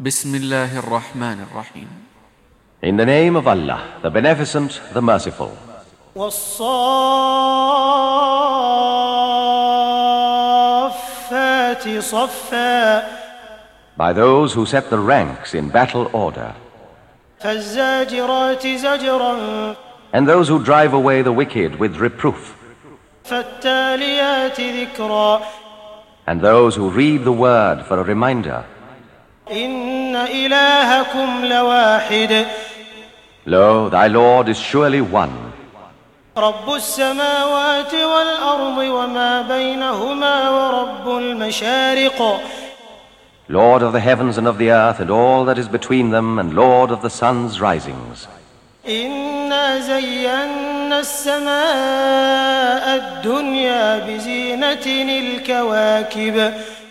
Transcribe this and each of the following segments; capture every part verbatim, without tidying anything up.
بسم الله الرحمن الرحيم. In the name of Allah, the Beneficent, the Merciful. وَالصَّافَّاتِ صَفًّا. By those who set the ranks in battle order. فَالزَّاجِرَاتِ زَجْرًا. And those who drive away the wicked with reproof. فَالتَّالِيَاتِ ذِكْرًا. And those who read the word for a reminder. إِنَّ إِلَٰهَكُمْ لَوَاحِدٌ. Lo, thy Lord is surely one. رَبُّ السَّمَاوَاتِ وَالْأَرْضِ وَمَا بَيْنَهُمَا وَرَبُّ الْمَشَارِقِ. Lord of the heavens and of the earth and all that is between them, and Lord of the sun's risings. إِنَّا زَيَّنَّا السَّمَاءَ الدُّنْيَا بِزِينَةٍ الْكَوَاكِبِ.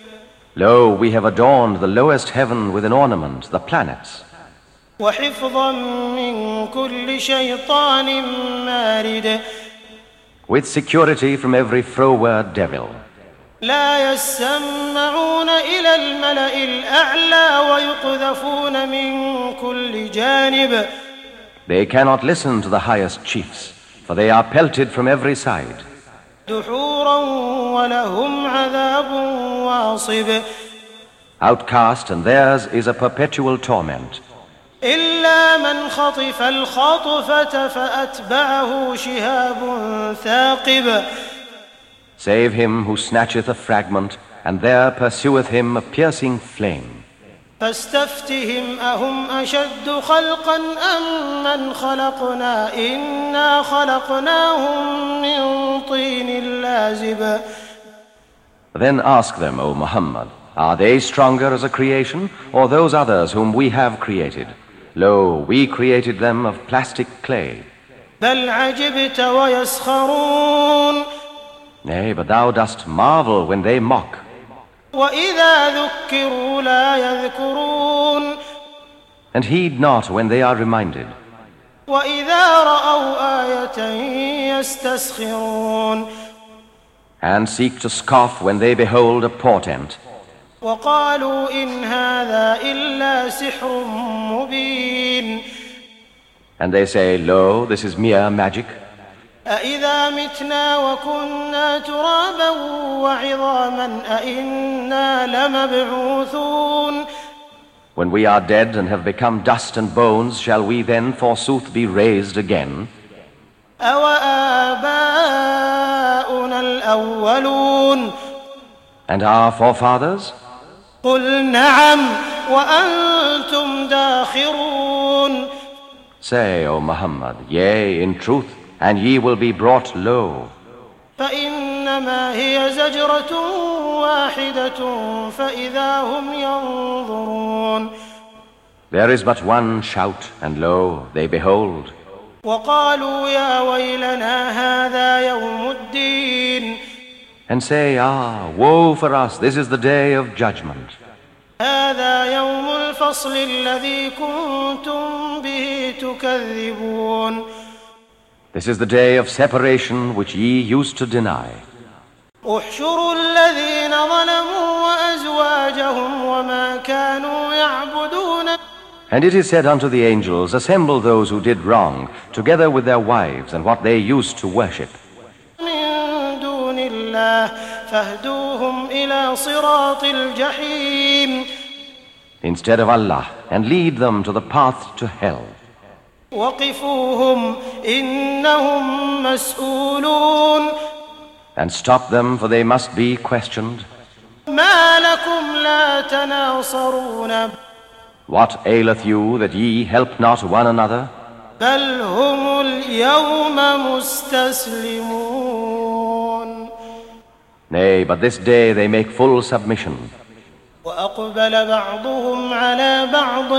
Lo, we have adorned the lowest heaven with an ornament, the planets. وَحِفْظًا مِّن كُلِّ شَيْطَانٍ مَّارِدٍ. With security from every froward devil. لا يسمعون إلى الملأ الأعلى ويقذفون من كل جانب. They cannot listen to the highest chiefs, for they are pelted from every side. دحورا ولهم عذاب واصب. Outcast, and theirs is a perpetual torment. إلا من خطف الخطفة فأتبعه شهاب ثاقب. Save him who snatcheth a fragment, and there pursueth him a piercing flame. فاستفتهم أهم أشد خلقا أم من خلقنا إنا خلقناهم من طين لازب. Then ask them, O Muhammad, are they stronger as a creation, or those others whom we have created? Lo, we created them of plastic clay. بل عجبت ويسخرون. Nay, but thou dost marvel when they mock. وإذا ذكروا لا يذكرون. And heed not when they are reminded. وإذا رأوا آية يستسخرون. And seek to scoff when they behold a portent. وقالوا إن هذا إلا سحر مبين. And they say, Lo, this is mere magic. أإذا متنا وكنا ترابا وعظاما أإنا لمبعوثون. When we are dead and have become dust and bones, shall we then forsooth be raised again? أَوَآبَاؤُنَا الْأَوَّلُونَ. And our forefathers? قُلْ نَعَمْ وَأَنْتُمْ دَاخِرُونَ. Say, O Muhammad, yea, in truth, and ye will be brought low. فإنما هي زجرة واحدة فإذا هم ينظرون. There is but one shout, and lo, they behold. وقالوا يا ويلنا هذا يوم الدين. And say, ah, woe for us, this is the day of judgment. هذا يوم الفصل الذي كنتم به تكذبون. This is the day of separation which ye used to deny. احشروا الذين ظلموا وأزواجهم وما كانوا يعبدون. And it is said unto the angels, assemble those who did wrong, together with their wives and what they used to worship. من دون الله فاهدوهم إلى صراط الجحيم. Instead of Allah, and lead them to the path to hell. وقفوهم إنهم مسؤولون. And stop them, for they must be questioned. ما لكم لا تناصرون. What aileth you that ye help not one another? بل هم اليوم مستسلمون. Nay, but this day they make full submission. وأقبل بعضهم على بعض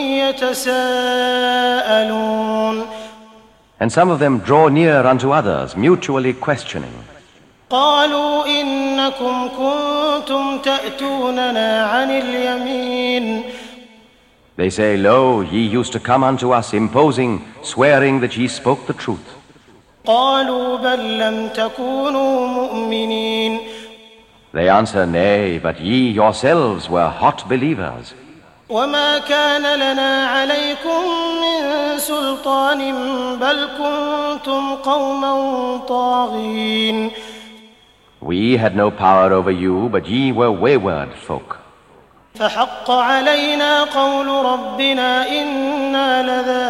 يتساءلون. And some of them draw near unto others, mutually questioning. قالوا إنكم كنتم تأتوننا عن اليمين. They say, Lo, ye used to come unto us, imposing, swearing that ye spoke the truth. قالوا بل لم تكونوا مؤمنين. They answer, Nay, but ye yourselves were hot believers. وما كان لنا عليكم من سلطان بل كنتم قوما طاغين. We had no power over you, but ye were wayward folk. فحق علينا قول ربنا إنا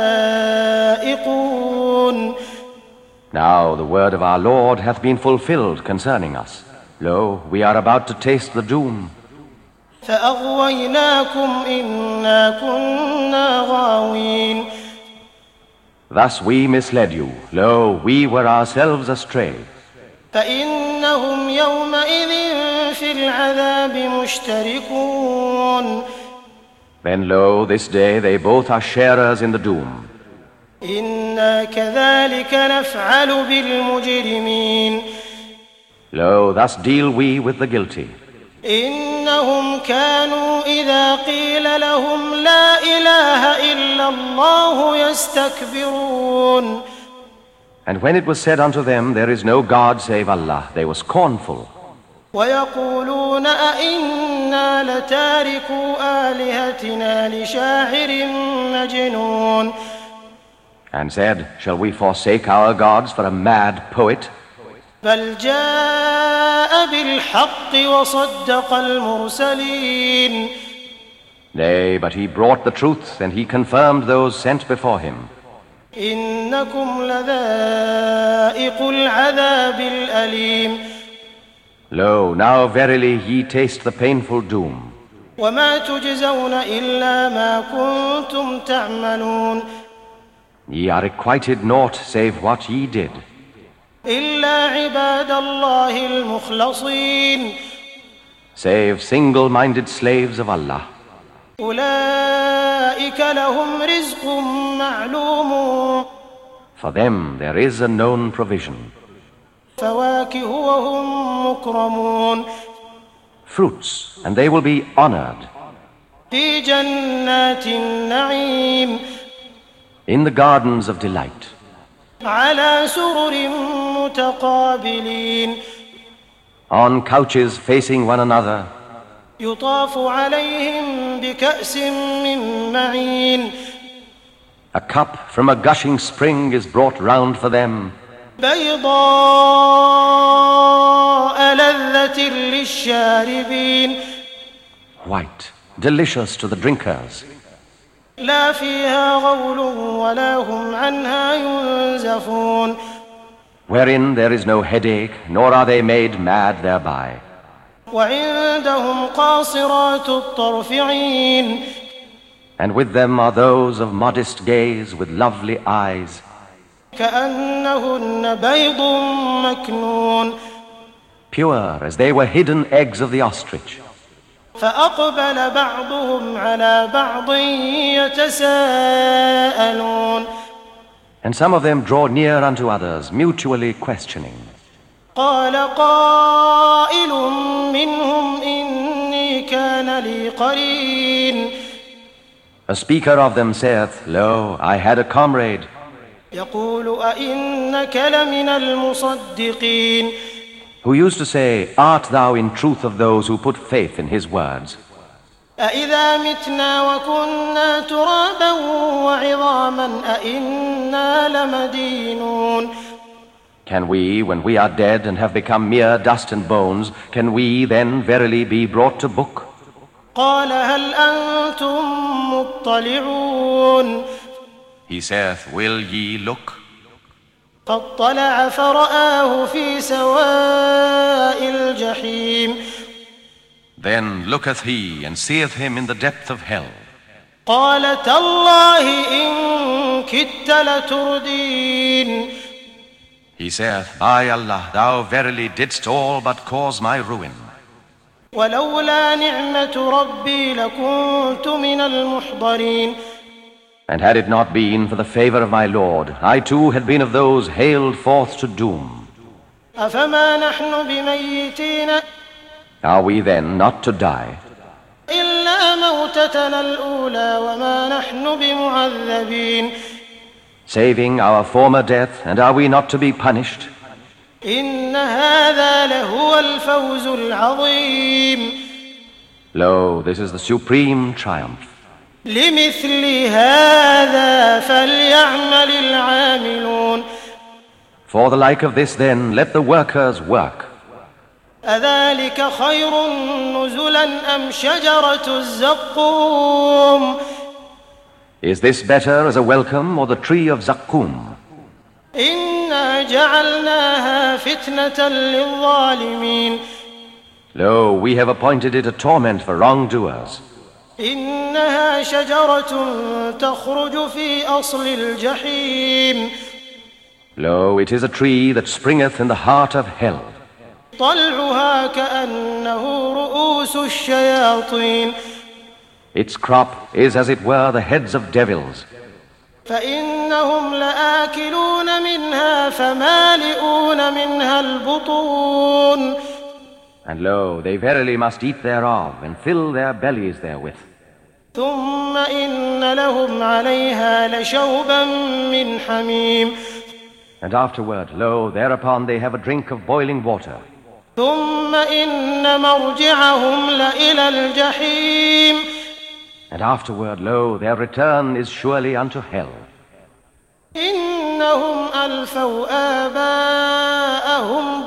لذائقون. Now the word of our Lord hath been fulfilled concerning us. Lo, we are about to taste the doom. فأغويناكم إنا كنا غاوين. Thus we misled you. Lo, we were ourselves astray. فإنهم يومئذ في العذاب مشتركون. Then lo, this day they both are sharers in the doom. إنا كذلك نفعل بالمجرمين. Lo, thus deal we with the guilty. إنهم كانوا إذا قيل لهم لا إله إلا الله يستكبرون. And when it was said unto them, there is no God save Allah, they were scornful. ويقولون أئنا لتاركو آلهتنا لشاعر مجنون. And said, shall we forsake our gods for a mad poet? بل جاء بالحق وصدق المرسلين. Nay, but he brought the truth, and he confirmed those sent before him. إنكم لذائق العذاب الأليم. Lo, now verily ye taste the painful doom. وما تجزون إلا ما كنتم تعملون. Ye are requited naught save what ye did. إلا عباد الله المخلصين. Save single-minded slaves of Allah. أولئك لهم رزق معلوم. For them there is a known provision. فواكه وهم مكرمون. Fruits, and they will be honored. في جنات النعيم. In the gardens of delight. على سرر متقابلين. On couches facing one another. يطاف عليهم بكأس من معين. A cup from a gushing spring is brought round for them. بيضاء لذة للشاربين. White, delicious to the drinkers. لا فيها غول ولا هم عنها ينزفون. Wherein there is no headache, nor are they made mad thereby. وعندهم قاصرات الطرف عين. And with them are those of modest gaze with lovely eyes. كأنهن بيض مكنون. Pure as they were hidden eggs of the ostrich. فأقبل بعضهم على بعض يتساءلون. And some of them draw near unto others, mutually questioning. قال قائل منهم إني كان لي قرين. A speaker of them saith, Lo, I had a comrade. يقول أئنك لمن المصدقين. Who used to say, Art thou in truth of those who put faith in his words? أإذا متنا وكنا ترابا وعظاما أئنا لمدينون. Can we, when we are dead and have become mere dust and bones, can we then verily be brought to book? قال هل أنتم مطلعون. He saith, Will ye look? فاطلع فرآه في سواء الجحيم. Then looketh he and seeth him in the depth of hell. قال تالله إن كدت لتردين. He saith, By Allah, thou verily didst all but cause my ruin. ولولا نعمة ربي لكنت من المحضرين. And had it not been for the favor of my Lord, I too had been of those hailed forth to doom. أفما نحن بميتين. Are we then not to die? إلا موتتنا الأولى وما نحن بمعذبين. Saving our former death, and are we not to be punished? إن هذا لهو الفوز العظيم. Lo, this is the supreme triumph. لمثل هذا فليعمل العاملون. For the like of this then, let the workers work. أذلك خير نزلا أم شجرة الزقوم. Is this better as a welcome or the tree of Zakkum? إنا جعلناها فتنة للظالمين. Lo, we have appointed it a torment for wrongdoers. إنها شجرة تخرج في أصل الجحيم. Lo, it is a tree that springeth in the heart of hell. طلعها كأنه رؤوس الشياطين. Its crop is as it were the heads of devils. فإنهم لآكلون منها فمالئون منها البطون. And lo, they verily must eat thereof and fill their bellies therewith. ثم إن لهم عليها لشوبا من حميم. And afterward, lo, thereupon they have a drink of boiling water. ثم إن مرجعهم لإلى الجحيم. And afterward, lo, their return is surely unto hell. إنهم ألفوا آباءهم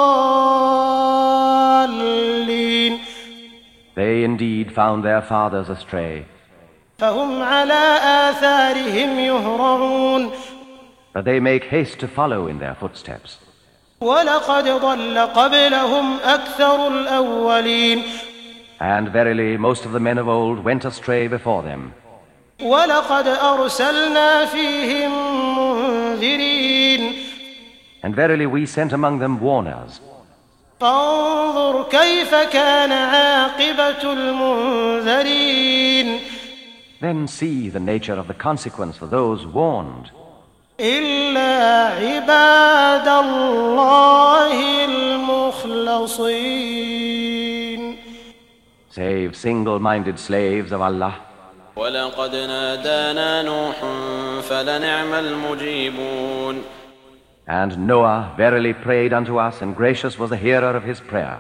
ضالين. They indeed found their fathers astray, فهم على آثارهم يهرعون. but they make haste to follow in their footsteps. ولقد ضل قبلهم أكثر الأولين. And verily, most of the men of old went astray before them. ولقد أرسلنا فيهم منذرين. And verily, we sent among them warners. فانظر كيف كان عاقبة المنذرين. Then see the nature of the consequence for those warned. إلا عباد الله المخلصين. Save single-minded slaves of Allah. ولقد نادانا نوح فلنعم المجيبون. And Noah verily prayed unto us, and gracious was the hearer of his prayer.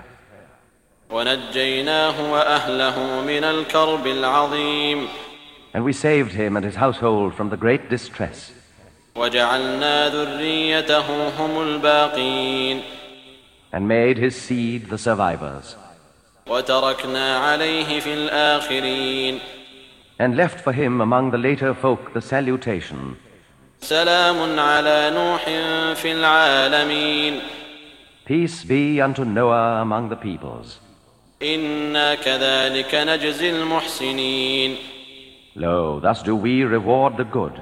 ونجيناه وأهله من الكرب العظيم. And we saved him and his household from the great distress. وجعلنا ذريته هم الباقين. And made his seed the survivors. وتركنا عليه في الآخرين. And left for him among the later folk the salutation. سلام على نوح في العالمين. Peace be unto Noah among the peoples. إنا كذلك نجزي المحسنين. Lo, thus do we reward the good.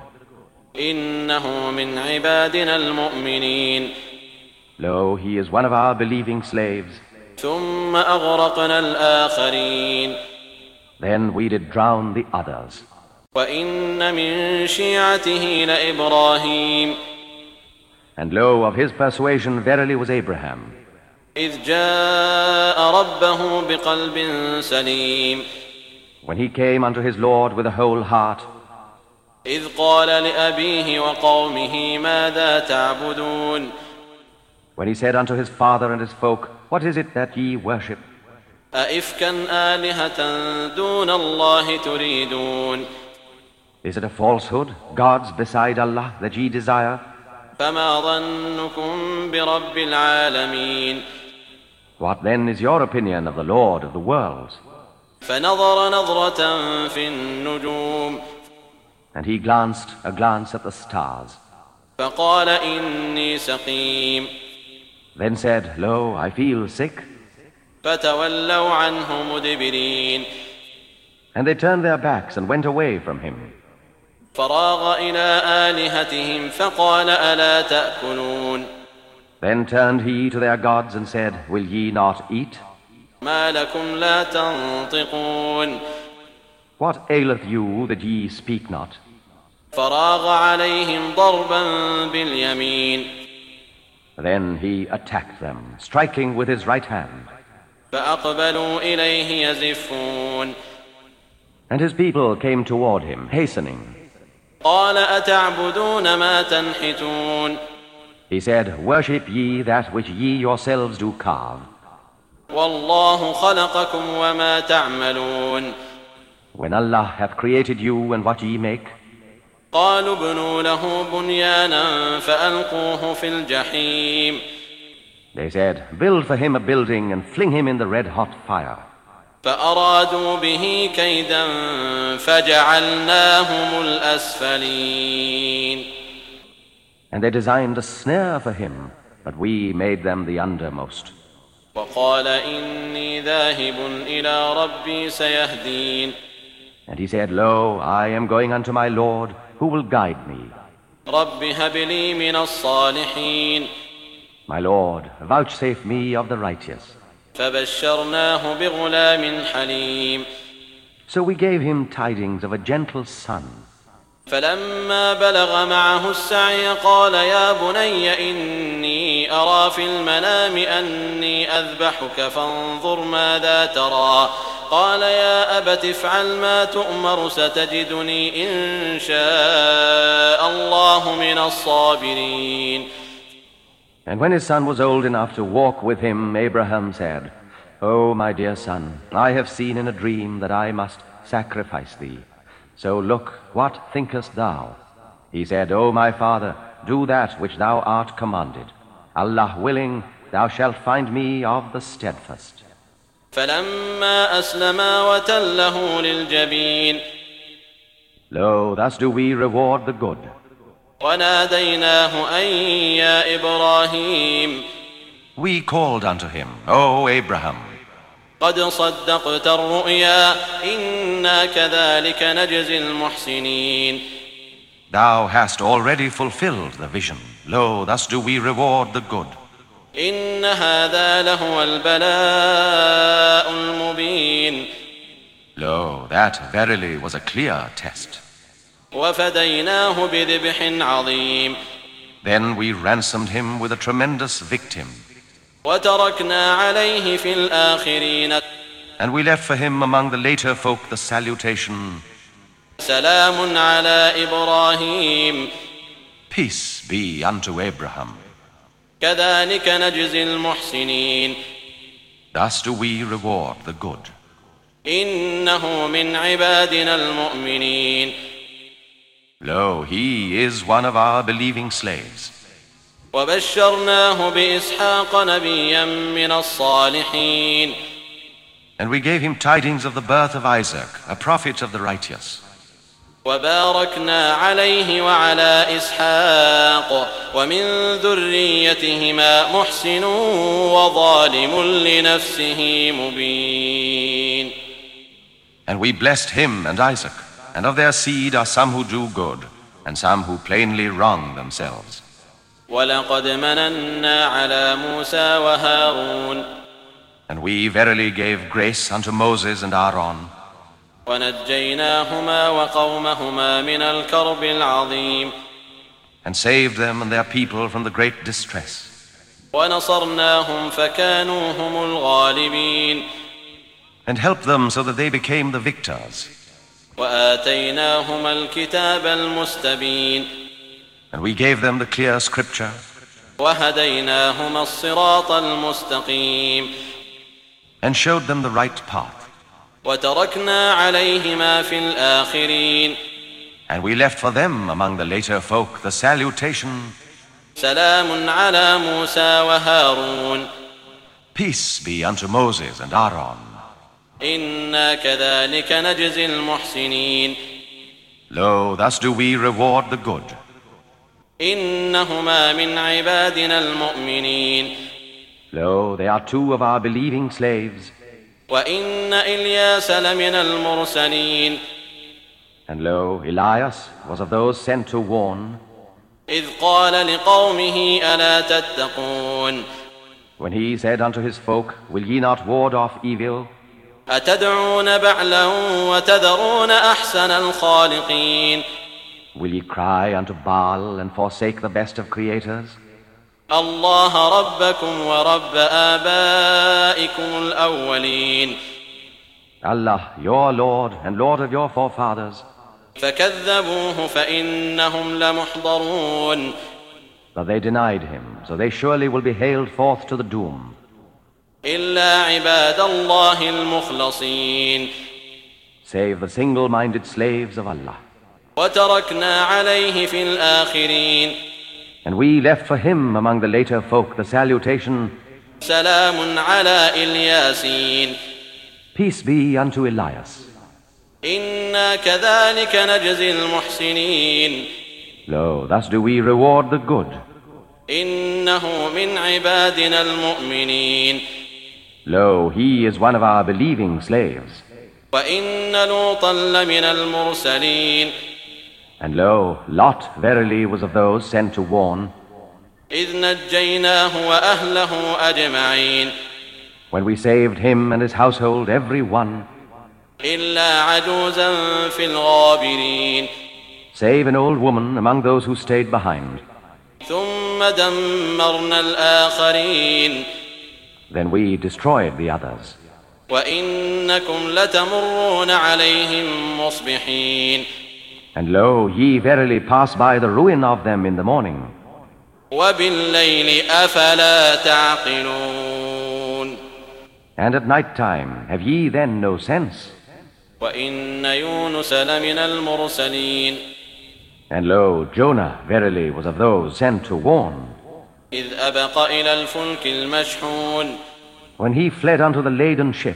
إنه من عبادنا المؤمنين. Lo, he is one of our believing slaves. ثم أغرقنا الآخرين. Then we did drown the others. وإن من شيعته لإبراهيم. And lo, of his persuasion verily was Abraham. إذ جاء ربه بقلب سليم. When he came unto his Lord with a whole heart. إذ قال لأبيه وقومه ماذا تعبدون. When he said unto his father and his folk, what is it that ye worship? أئفكا آلهة دون الله تريدون. Is it a falsehood, gods beside Allah, that ye desire? فما ظنكم برب العالمين. What then is your opinion of the Lord of the worlds? فنظر نظرة في النجوم. And he glanced a glance at the stars. فقال إني سقيم. Then said, Lo, I feel sick. فتولوا عنه مدبرين. And they turned their backs and went away from him. فراغ إلى آلهتهم فقال ألا تأكلون. Then turned he to their gods and said, Will ye not eat? ما لكم لا تنطقون. What aileth you that ye speak not? فراغ عليهم ضربا باليمين. Then he attacked them, striking with his right hand. فأقبلوا إليه يزفون. And his people came toward him, hastening. قال أتعبدون ما تنحتون. He said, Worship ye that which ye yourselves do carve. والله خلقكم وما تعملون. when Allah hath created you and what ye make? قالوا ابنوا له بنيانا فألقوه في الجحيم. They said, build for him a building and fling him in the red-hot fire. فأرادوا به كيدا فجعلناهم الأسفلين. And they designed a snare for him, but we made them the undermost. وقال إني ذاهب إلى ربي سيهدين. And he said, Lo, I am going unto my Lord, who will guide me. رب هب لي من الصالحين. My Lord, vouchsafe me of the righteous. فبشرناه بغلام حليم. So we gave him tidings of a gentle son. فلما بلغ معه السعي قال يا بني إني أرى في المنام أني أذبحك فانظر ماذا ترى. قال يا أبت افعل ما تؤمر ستجدني إن شاء الله من الصابرين. And when his son was old enough to walk with him, Abraham said, O my dear son, I have seen in a dream that I must sacrifice thee. So look, what thinkest thou? He said, O my father, do that which thou art commanded. Allah willing, thou shalt find me of the steadfast. فلما أسلما وتله للجبين. Lo, thus do we reward the good. وناديناه أن يا إبراهيم. We called unto him, O Abraham. قد صدقت الرؤيا إنا كذلك نجزي المحسنين. Thou hast already fulfilled the vision. Lo, thus do we reward the good. إن هذا لهو البلاء المبين. Lo, that verily was a clear test. وفديناه بذبح عظيم. Then we ransomed him with a tremendous victim. وتركنا عليه في الآخرين. And we left for him among the later folk the salutation, سلام على إبراهيم. Peace be unto Abraham. كذلك نجزي المحسنين. Thus do we reward the good. إنه من عبادنا المؤمنين. Lo, he is one of our believing slaves. وبشرناه بإسحاق نبيا من الصالحين. And we gave him tidings of the birth of Isaac, a prophet of the righteous. وباركنا عليه وعلى إسحاق ومن ذريتهما محسن وظالم لنفسه مبين. And we blessed him and Isaac, and of their seed are some who do good, and some who plainly wrong themselves. ولقد مننا على موسى وهارون. And we verily gave grace unto Moses and Aaron, ونجيناهما وقومهما من الكرب العظيم. and saved them and their people from the great distress. ونصرناهم فكانوا هم الغالبين. And helped them so that they became the victors. وآتيناهما الكتاب المستبين. And we gave them the clear scripture. وهديناهما الصراط المستقيم. And showed them the right path. وتركنا عليهما في الآخرين. And we left for them among the later folk the salutation, سلام على موسى وهارون. Peace be unto Moses and Aaron. إنا كذلك نجزي المحسنين. Lo, thus do we reward the good. إنهما من عبادنا المؤمنين. Lo, they are two of our believing slaves. وإن إلياس لمن المرسلين. And lo, Elias was of those sent to warn, إذ قال لقومه ألا تتقون. when he said unto his folk, Will ye not ward off evil? أتدعون بعلا وتذرون أحسن الخالقين. Will ye cry unto Baal and forsake the best of creators? الله ربكم ورب آبائكم الأولين. Allah, your Lord and Lord of your forefathers. فكذبوه فإنهم لمحضرون. But they denied him, so they surely will be haled forth to the doom. إلا عباد الله المخلصين. save the single-minded slaves of Allah. وتركنا عليه في الآخرين. And we left for him among the later folk the salutation, سلام على الياسين. Peace be unto Elias. إنا كذلك نجزي المحسنين. Lo, thus do we reward the good. إنه من عبادنا المؤمنين. Lo, he is one of our believing slaves. وإن لوطا لمن المرسلين. And lo, Lot verily was of those sent to warn, إذ نجيناه وأهله أجمعين. when we saved him and his household, every one, إلا عجوزا في الغابرين. save an old woman among those who stayed behind. ثم دمرنا الآخرين. Then we destroyed the others. وإنكم لتمرون عليهم مصبحين. And lo, ye verily pass by the ruin of them in the morning. وبالليل أفلا تعقلون. And at night time, have ye then no sense? وإن يونس لمن المرسلين. And lo, Jonah verily was of those sent to warn, إذ أبق إلى الفلك المشحون. when he fled unto the laden ship,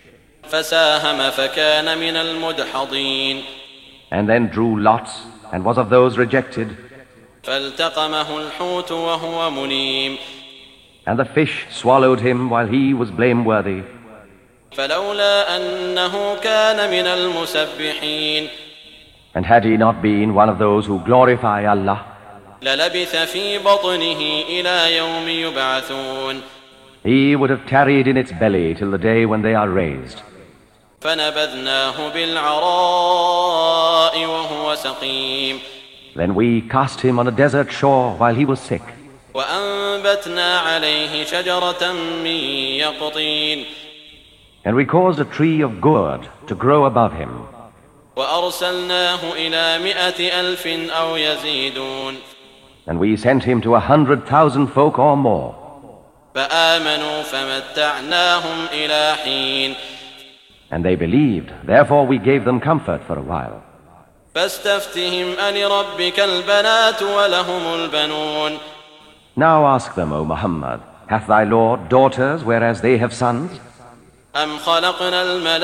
فساهم فكان من المدحضين. and then drew lots, and was of those rejected, فالتقمه الحوت وهو مليم. and the fish swallowed him while he was blameworthy. فلولا أنه كان من المسبحين. And had he not been one of those who glorify Allah, للبث في بطنه إلى يوم يبعثون. he would have tarried in its belly till the day when they are raised. فنبذناه بالعراء وهو سقيم. Then we cast him on a desert shore while he was sick, وأنبتنا عليه شجرة من يقطين. and we caused a tree of gourd to grow above him, وأرسلناه إلى مئة ألف أو يزيدون. and we sent him to a hundred thousand folk or more. فآمنوا فمتعناهم إلى حين. And they believed, therefore we gave them comfort for a while. فاستفتهم ألربك البنات ولهم البنون. Now ask them, O Muhammad, hath thy Lord daughters whereas they have sons? أم خلقنا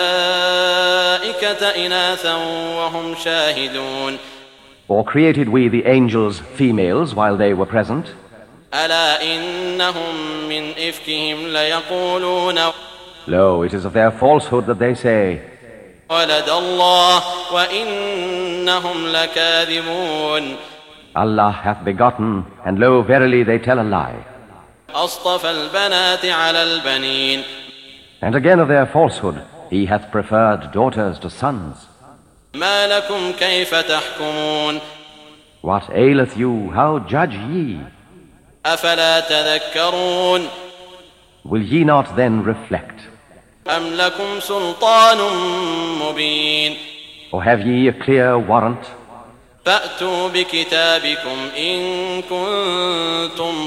الملائكة إناثا وهم شاهدون. Or created we the angels females while they were present? ألا إنهم من إفكهم ليقولون. Lo, it is of their falsehood that they say, ولد الله وإنهم لكاذبون. Allah hath begotten, and lo, verily they tell a lie. أصطفى البنات على البنين. And again of their falsehood, he hath preferred daughters to sons. ما لكم كيف تحكمون. What aileth you? How judge ye? أفلا تذكرون. Will ye not then reflect? أم لكم سلطان مبين. Or have ye a clear warrant? فأتوا بكتابكم إن كنتم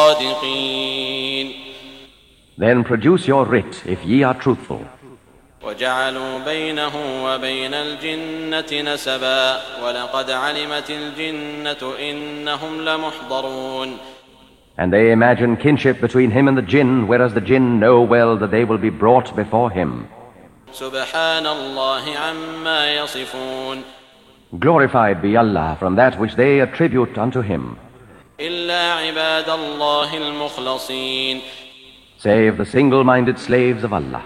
صادقين. Then produce your writ if ye are truthful. وجعلوا بينه وبين الجنة نسبا ولقد علمت الجنة إنهم لمحضرون. And they imagine kinship between him and the jinn, whereas the jinn know well that they will be brought before him. سبحان الله عما يصفون. Glorified be Allah from that which they attribute unto him, إلا عباد الله المخلصين. save the single-minded slaves of Allah.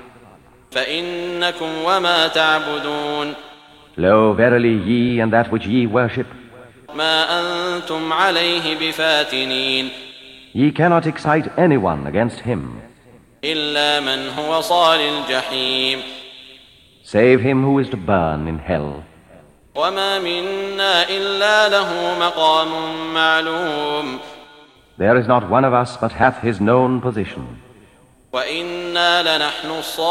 فإنكم وما تعبدون. Lo, verily ye and that which ye worship, ما أنتم عليه بفاتنين. ye cannot excite anyone against him, إلا من هو صال الجحيم. save him who is to burn in hell. وما منا إلا له مقام معلوم. There is not one of us but hath his known position. وإنا لنحن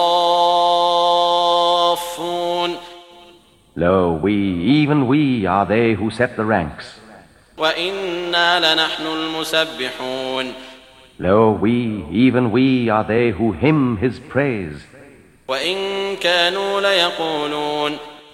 الصافون. Lo, we, even we, are they who set the ranks. وإنا لنحن المسبحون. Lo, we, even we, are they who hymn his praise. وإن كانوا ليقولون.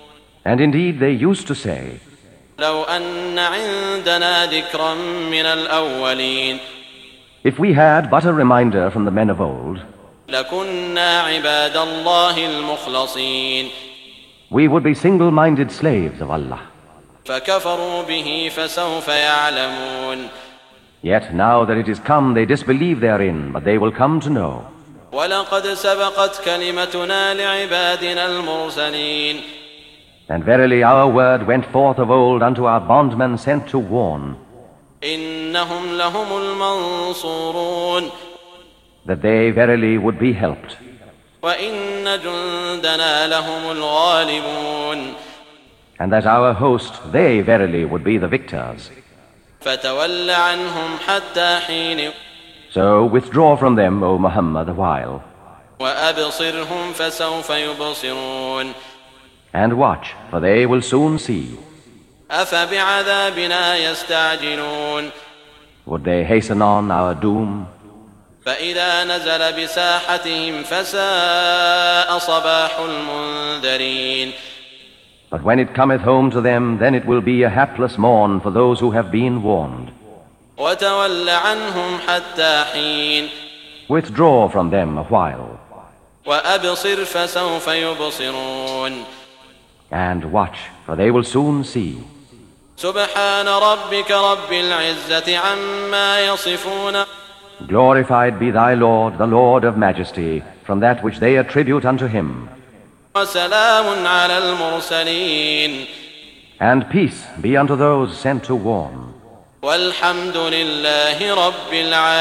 And indeed they used to say, لو أن عندنا ذكرا من الأولين if we had but a reminder from the men of old, لكنا عباد الله المخلصين we would be single-minded slaves of Allah. فكفروا به فسوف يعلمون Yet now that it is come, they disbelieve therein, but they will come to know. ولقد سبقت كلمتنا لعبادنا المرسلين And verily our word went forth of old unto our bondmen sent to warn, إنهم لهم المنصورون that they verily would be helped. وإن جندنا لهم الغالبون And that our host, they verily would be the victors. فتول عنهم حتى حين So withdraw from them, O Muhammad, a while, وأبصرهم فسوف يبصرون and watch, for they will soon see. أفبعذابنا يستعجلون Would they hasten on our doom? فإذا نزل بساحتهم فساء صباح المنذرين But when it cometh home to them, then it will be a hapless morn for those who have been warned. وتول عنهم حتى حين Withdraw from them a while, وأبصر فسوف يبصرون and watch, for they will soon see. سبحان ربك رب العزة عما يصفون Glorified be thy Lord, the Lord of majesty, from that which they attribute unto him. وسلام على المرسلين And peace be unto those sent to warn. والحمد لله رب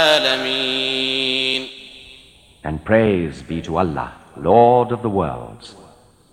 العالمين And praise be to Allah, Lord of the worlds.